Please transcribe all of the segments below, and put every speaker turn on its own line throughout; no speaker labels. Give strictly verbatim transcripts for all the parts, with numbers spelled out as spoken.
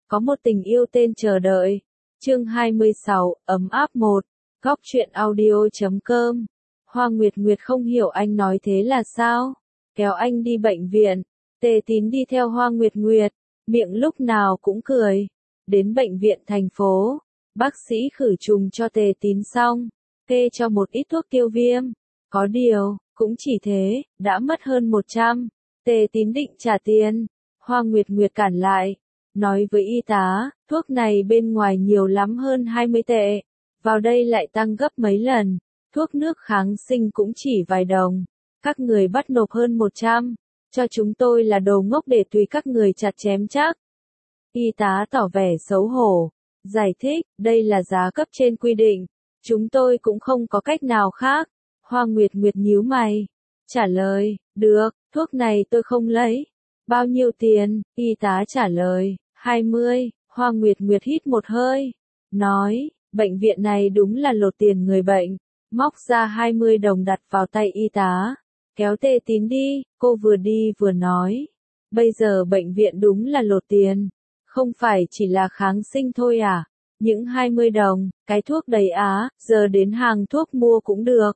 Có một tình yêu tên chờ đợi. Chương hai mươi sáu, ấm áp một. Góc truyện audio.com. Hoa Nguyệt Nguyệt không hiểu anh nói thế là sao? Kéo anh đi bệnh viện. Tề Tín đi theo Hoa Nguyệt Nguyệt, miệng lúc nào cũng cười. Đến bệnh viện thành phố, bác sĩ khử trùng cho Tề Tín xong, kê cho một ít thuốc tiêu viêm. Có điều, cũng chỉ thế, đã mất hơn một trăm. Tề Tín định trả tiền. Hoa Nguyệt Nguyệt cản lại, nói với y tá, thuốc này bên ngoài nhiều lắm hơn hai mươi tệ. Vào đây lại tăng gấp mấy lần. Thuốc nước kháng sinh cũng chỉ vài đồng. Các người bắt nộp hơn một trăm. Cho chúng tôi là đồ ngốc để tùy các người chặt chém chắc. Y tá tỏ vẻ xấu hổ. Giải thích, đây là giá cấp trên quy định. Chúng tôi cũng không có cách nào khác. Hoa Nguyệt Nguyệt nhíu mày. Trả lời, được, thuốc này tôi không lấy. Bao nhiêu tiền? Y tá trả lời, hai mươi. Hoa Nguyệt Nguyệt hít một hơi. Nói, bệnh viện này đúng là lột tiền người bệnh. Móc ra hai mươi đồng đặt vào tay y tá. Kéo Tề Tín đi, cô vừa đi vừa nói. Bây giờ bệnh viện đúng là lột tiền. Không phải chỉ là kháng sinh thôi à? Những hai mươi đồng, cái thuốc đầy á, giờ đến hàng thuốc mua cũng được.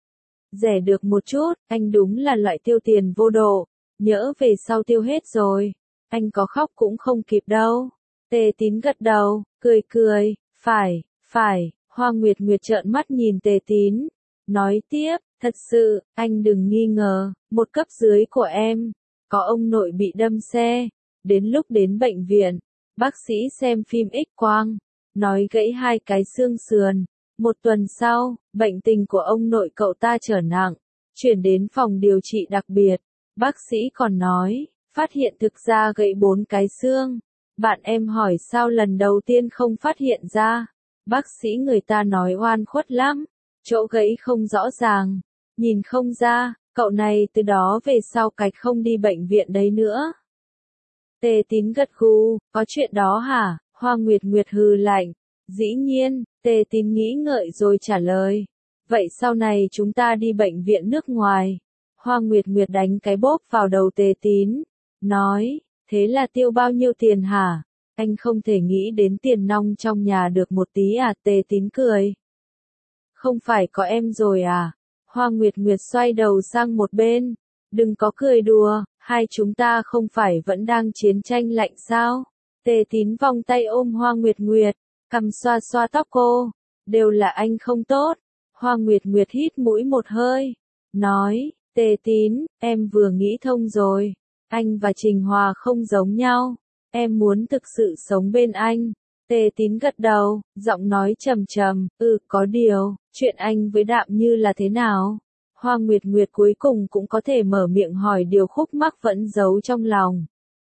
Rẻ được một chút, anh đúng là loại tiêu tiền vô độ. Nhỡ về sau tiêu hết rồi, anh có khóc cũng không kịp đâu. Tề Tín gật đầu, cười cười, phải, phải. Hoa Nguyệt Nguyệt trợn mắt nhìn Tề Tín, nói tiếp, thật sự, anh đừng nghi ngờ, một cấp dưới của em, có ông nội bị đâm xe, đến lúc đến bệnh viện, bác sĩ xem phim X-quang, nói gãy hai cái xương sườn, một tuần sau, bệnh tình của ông nội cậu ta trở nặng, chuyển đến phòng điều trị đặc biệt, bác sĩ còn nói, phát hiện thực ra gãy bốn cái xương, bạn em hỏi sao lần đầu tiên không phát hiện ra. Bác sĩ người ta nói oan khuất lắm, chỗ gãy không rõ ràng, nhìn không ra, cậu này từ đó về sau cạch không đi bệnh viện đấy nữa. Tề Tín gật gù, có chuyện đó hả? Hoa Nguyệt Nguyệt hừ lạnh. Dĩ nhiên, Tề Tín nghĩ ngợi rồi trả lời. Vậy sau này chúng ta đi bệnh viện nước ngoài. Hoa Nguyệt Nguyệt đánh cái bóp vào đầu Tề Tín, nói, thế là tiêu bao nhiêu tiền hả? Anh không thể nghĩ đến tiền nong trong nhà được một tí à? Tề Tín cười. Không phải có em rồi à? Hoa Nguyệt Nguyệt xoay đầu sang một bên. Đừng có cười đùa, hai chúng ta không phải vẫn đang chiến tranh lạnh sao? Tề Tín vòng tay ôm Hoa Nguyệt Nguyệt, cằm xoa xoa tóc cô. Đều là anh không tốt. Hoa Nguyệt Nguyệt hít mũi một hơi. Nói, Tề Tín, em vừa nghĩ thông rồi. Anh và Trình Hòa không giống nhau. Em muốn thực sự sống bên anh. Tề Tín gật đầu, giọng nói trầm trầm, ừ, có điều, chuyện anh với Đạm Như là thế nào? Hoa Nguyệt Nguyệt cuối cùng cũng có thể mở miệng hỏi điều khúc mắc vẫn giấu trong lòng.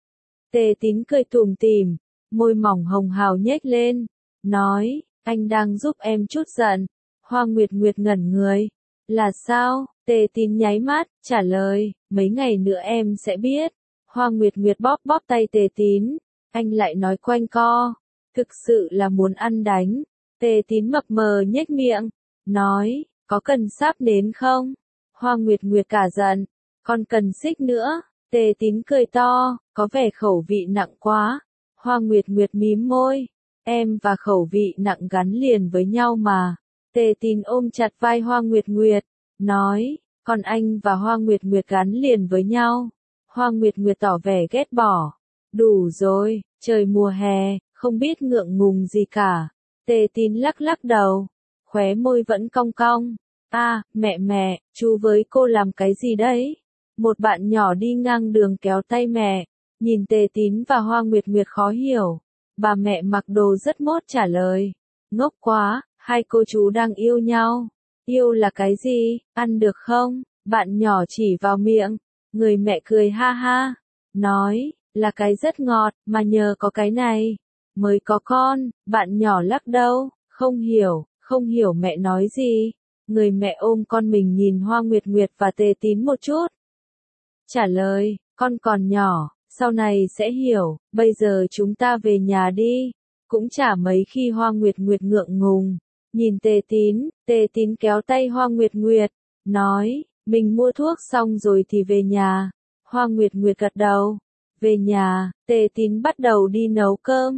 Tề Tín cười tủm tỉm, môi mỏng hồng hào nhếch lên, nói, anh đang giúp em chút giận. Hoa Nguyệt Nguyệt ngẩn người. Là sao? Tề Tín nháy mắt, trả lời, mấy ngày nữa em sẽ biết. Hoa Nguyệt Nguyệt bóp bóp tay Tề Tín, anh lại nói quanh co, thực sự là muốn ăn đánh. Tề Tín mập mờ nhếch miệng, nói, có cần sáp nến không? Hoa Nguyệt Nguyệt cả giận, còn cần xích nữa. Tề Tín cười to, có vẻ khẩu vị nặng quá. Hoa Nguyệt Nguyệt mím môi, em và khẩu vị nặng gắn liền với nhau mà. Tề Tín ôm chặt vai Hoa Nguyệt Nguyệt, nói, còn anh và Hoa Nguyệt Nguyệt gắn liền với nhau. Hoa Nguyệt Nguyệt tỏ vẻ ghét bỏ. Đủ rồi, trời mùa hè, không biết ngượng ngùng gì cả. Tề Tín lắc lắc đầu, khóe môi vẫn cong cong. À, mẹ mẹ, chú với cô làm cái gì đấy? Một bạn nhỏ đi ngang đường kéo tay mẹ, nhìn Tề Tín và Hoa Nguyệt Nguyệt khó hiểu. Bà mẹ mặc đồ rất mốt trả lời. Ngốc quá, hai cô chú đang yêu nhau. Yêu là cái gì, ăn được không? Bạn nhỏ chỉ vào miệng. Người mẹ cười ha ha, nói, là cái rất ngọt, mà nhờ có cái này, mới có con. Bạn nhỏ lắc đầu, không hiểu, không hiểu mẹ nói gì. Người mẹ ôm con mình nhìn Hoa Nguyệt Nguyệt và Tề Tín một chút. Trả lời, con còn nhỏ, sau này sẽ hiểu, bây giờ chúng ta về nhà đi. Cũng chả mấy khi Hoa Nguyệt Nguyệt ngượng ngùng, nhìn Tề Tín, Tề Tín kéo tay Hoa Nguyệt Nguyệt, nói, mình mua thuốc xong rồi thì về nhà. Hoa Nguyệt Nguyệt gật đầu. Về nhà, Tề Tín bắt đầu đi nấu cơm.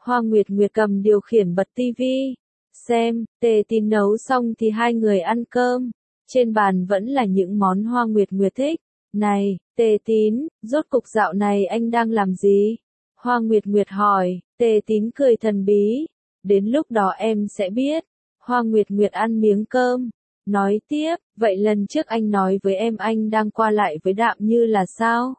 Hoa Nguyệt Nguyệt cầm điều khiển bật tivi. Xem, Tề Tín nấu xong thì hai người ăn cơm. Trên bàn vẫn là những món Hoa Nguyệt Nguyệt thích. Này, Tề Tín, rốt cục dạo này anh đang làm gì? Hoa Nguyệt Nguyệt hỏi. Tề Tín cười thần bí. Đến lúc đó em sẽ biết. Hoa Nguyệt Nguyệt ăn miếng cơm. Nói tiếp, vậy lần trước anh nói với em anh đang qua lại với Đạm Như là sao?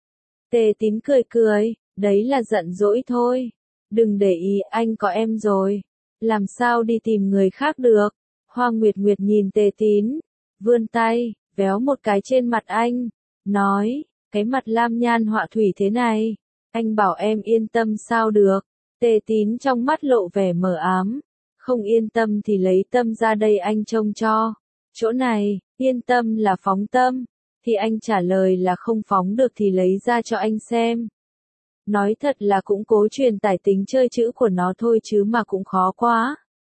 Tề Tín cười cười, đấy là giận dỗi thôi. Đừng để ý, anh có em rồi. Làm sao đi tìm người khác được? Hoa Nguyệt Nguyệt nhìn Tề Tín, vươn tay, véo một cái trên mặt anh, nói, cái mặt lam nhan họa thủy thế này, anh bảo em yên tâm sao được? Tề Tín trong mắt lộ vẻ mờ ám, không yên tâm thì lấy tâm ra đây anh trông cho. Chỗ này, yên tâm là phóng tâm, thì anh trả lời là không phóng được thì lấy ra cho anh xem. Nói thật là cũng cố truyền tải tính chơi chữ của nó thôi chứ mà cũng khó quá.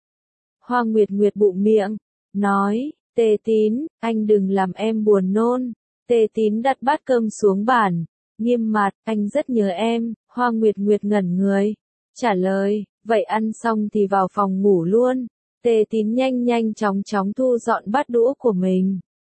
Hoa Nguyệt Nguyệt bụm miệng, nói, Tề Tín, anh đừng làm em buồn nôn. Tề Tín đặt bát cơm xuống bàn, nghiêm mặt, anh rất nhớ em. Hoa Nguyệt Nguyệt ngẩn người, trả lời, vậy ăn xong thì vào phòng ngủ luôn. Tề Tín nhanh nhanh chóng chóng thu dọn bát đũa của mình.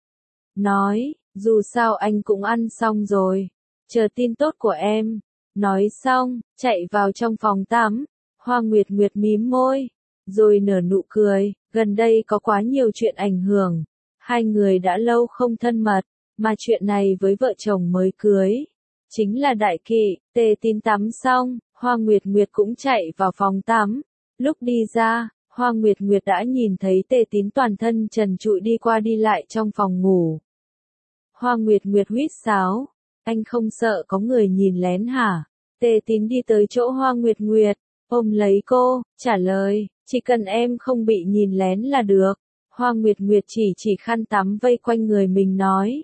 Nói, dù sao anh cũng ăn xong rồi, chờ tin tốt của em. Nói xong, chạy vào trong phòng tắm. Hoa Nguyệt Nguyệt mím môi, rồi nở nụ cười, gần đây có quá nhiều chuyện ảnh hưởng. Hai người đã lâu không thân mật, mà chuyện này với vợ chồng mới cưới chính là đại kỵ. Tề Tín tắm xong, Hoa Nguyệt Nguyệt cũng chạy vào phòng tắm. Lúc đi ra, Hoa Nguyệt Nguyệt đã nhìn thấy Tề Tín toàn thân trần trụi đi qua đi lại trong phòng ngủ. Hoa Nguyệt Nguyệt huýt sáo, anh không sợ có người nhìn lén hả? Tề Tín đi tới chỗ Hoa Nguyệt Nguyệt, ôm lấy cô, trả lời, chỉ cần em không bị nhìn lén là được. Hoa Nguyệt Nguyệt chỉ chỉ khăn tắm vây quanh người mình nói.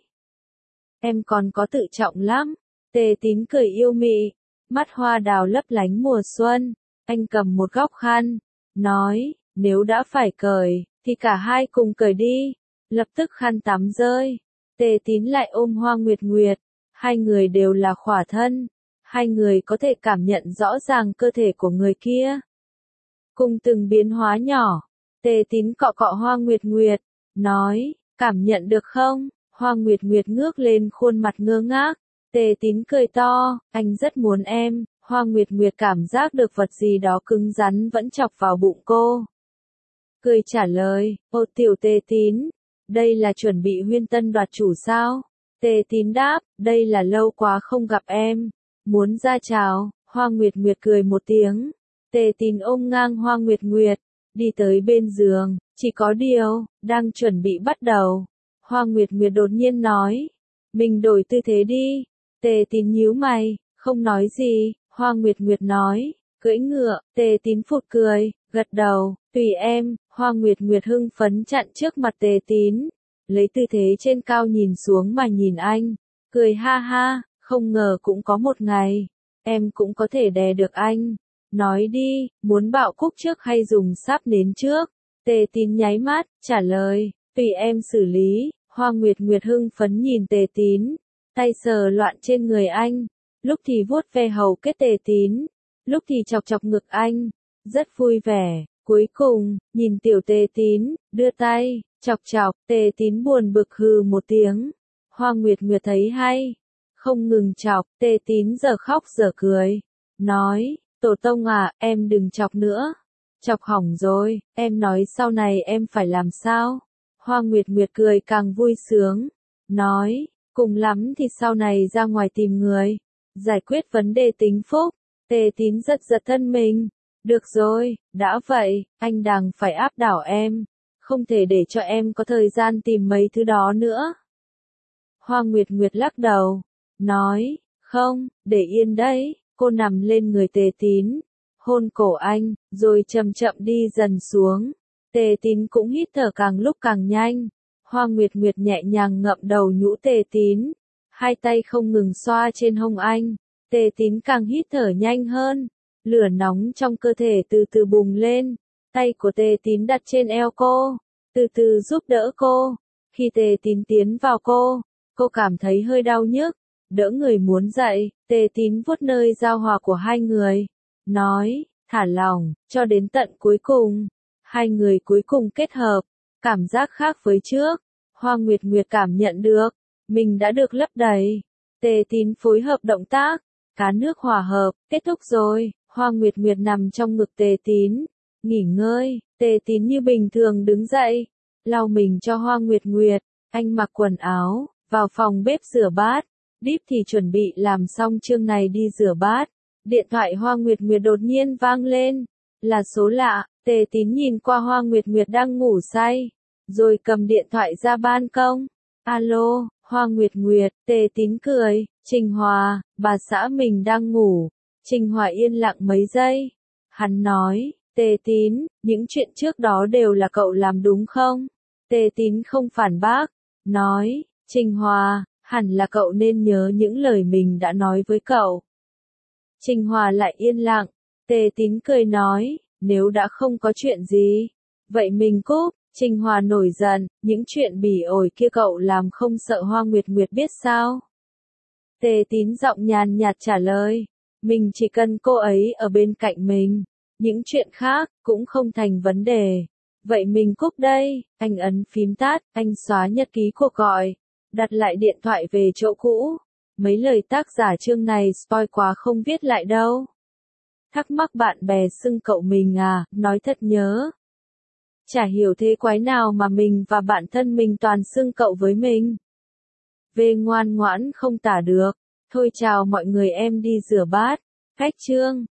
Em còn có tự trọng lắm. Tề Tín cười yêu mị, mắt hoa đào lấp lánh mùa xuân. Anh cầm một góc khăn, nói, nếu đã phải cởi, thì cả hai cùng cởi đi. Lập tức khăn tắm rơi. Tề Tín lại ôm Hoa Nguyệt Nguyệt. Hai người đều là khỏa thân. Hai người có thể cảm nhận rõ ràng cơ thể của người kia. Cùng từng biến hóa nhỏ. Tề Tín cọ cọ Hoa Nguyệt Nguyệt, nói, cảm nhận được không? Hoa Nguyệt Nguyệt ngước lên khuôn mặt ngơ ngác. Tề Tín cười to, anh rất muốn em. Hoa Nguyệt Nguyệt cảm giác được vật gì đó cứng rắn vẫn chọc vào bụng cô. Cười trả lời, ô tiểu Tề Tín, đây là chuẩn bị huyên tân đoạt chủ sao? Tề Tín đáp, đây là lâu quá không gặp em. Muốn ra chào? Hoa Nguyệt Nguyệt cười một tiếng. Tề Tín ôm ngang Hoa Nguyệt Nguyệt, đi tới bên giường, chỉ có điều, đang chuẩn bị bắt đầu. Hoa Nguyệt Nguyệt đột nhiên nói, mình đổi tư thế đi. Tề Tín nhíu mày, không nói gì. Hoa Nguyệt Nguyệt nói, cưỡi ngựa. Tề Tín phụt cười, gật đầu, tùy em. Hoa Nguyệt Nguyệt hưng phấn chặn trước mặt Tề Tín, lấy tư thế trên cao nhìn xuống mà nhìn anh, cười ha ha, không ngờ cũng có một ngày, em cũng có thể đè được anh. Nói đi, muốn bạo cúc trước hay dùng sáp nến trước? Tề Tín nháy mắt, trả lời, tùy em xử lý. Hoa Nguyệt Nguyệt hưng phấn nhìn Tề Tín, tay sờ loạn trên người anh, lúc thì vuốt ve hầu kết Tề Tín, lúc thì chọc chọc ngực anh, rất vui vẻ. Cuối cùng, nhìn tiểu Tề Tín, đưa tay, chọc chọc. Tề Tín buồn bực hừ một tiếng. Hoa Nguyệt Nguyệt thấy hay, không ngừng chọc. Tề Tín giờ khóc giờ cười, nói, tổ tông à, em đừng chọc nữa. Chọc hỏng rồi, em nói sau này em phải làm sao? Hoa Nguyệt Nguyệt cười càng vui sướng, nói, cùng lắm thì sau này ra ngoài tìm người, giải quyết vấn đề tính phúc. Tề Tín giật giật thân mình, được rồi, đã vậy, anh đành phải áp đảo em, không thể để cho em có thời gian tìm mấy thứ đó nữa. Hoa Nguyệt Nguyệt lắc đầu, nói, không, để yên đấy. Cô nằm lên người Tề Tín, hôn cổ anh, rồi chậm chậm đi dần xuống. Tề Tín cũng hít thở càng lúc càng nhanh. Hoa Nguyệt Nguyệt nhẹ nhàng ngậm đầu nhũ Tề Tín, hai tay không ngừng xoa trên hông anh. Tề Tín càng hít thở nhanh hơn, lửa nóng trong cơ thể từ từ bùng lên. Tay của Tề Tín đặt trên eo cô, từ từ giúp đỡ cô. Khi Tề Tín tiến vào cô, cô cảm thấy hơi đau nhức, đỡ người muốn dậy. Tề Tín vuốt nơi giao hòa của hai người, nói, thả lỏng, cho đến tận cuối cùng. Hai người cuối cùng kết hợp, cảm giác khác với trước. Hoa Nguyệt Nguyệt cảm nhận được, mình đã được lấp đầy. Tề Tín phối hợp động tác, cá nước hòa hợp, kết thúc rồi. Hoa Nguyệt Nguyệt nằm trong ngực Tề Tín, nghỉ ngơi. Tề Tín như bình thường đứng dậy, lau mình cho Hoa Nguyệt Nguyệt. Anh mặc quần áo, vào phòng bếp rửa bát. Deep thì chuẩn bị làm xong chương này đi rửa bát. Điện thoại Hoa Nguyệt Nguyệt đột nhiên vang lên. Là số lạ. Tề Tín nhìn qua Hoa Nguyệt Nguyệt đang ngủ say, rồi cầm điện thoại ra ban công. Alo, Hoa Nguyệt Nguyệt. Tề Tín cười. Trình Hòa, bà xã mình đang ngủ. Trình Hòa yên lặng mấy giây. Hắn nói, Tề Tín, những chuyện trước đó đều là cậu làm đúng không? Tề Tín không phản bác. Nói, Trình Hòa, hẳn là cậu nên nhớ những lời mình đã nói với cậu. Trình Hòa lại yên lặng. Tề Tín cười nói, nếu đã không có chuyện gì, vậy mình cúp. Trình Hòa nổi giận, những chuyện bỉ ổi kia cậu làm không sợ Hoa Nguyệt Nguyệt biết sao? Tề Tín giọng nhàn nhạt trả lời, mình chỉ cần cô ấy ở bên cạnh mình, những chuyện khác cũng không thành vấn đề. Vậy mình cúp đây. Anh ấn phím tắt, anh xóa nhật ký cuộc gọi, đặt lại điện thoại về chỗ cũ. Mấy lời tác giả chương này spoil quá không viết lại đâu. Thắc mắc bạn bè xưng cậu mình à, nói thật nhớ. Chả hiểu thế quái nào mà mình và bạn thân mình toàn xưng cậu với mình. Về ngoan ngoãn không tả được. Thôi chào mọi người, em đi rửa bát. Cách chương.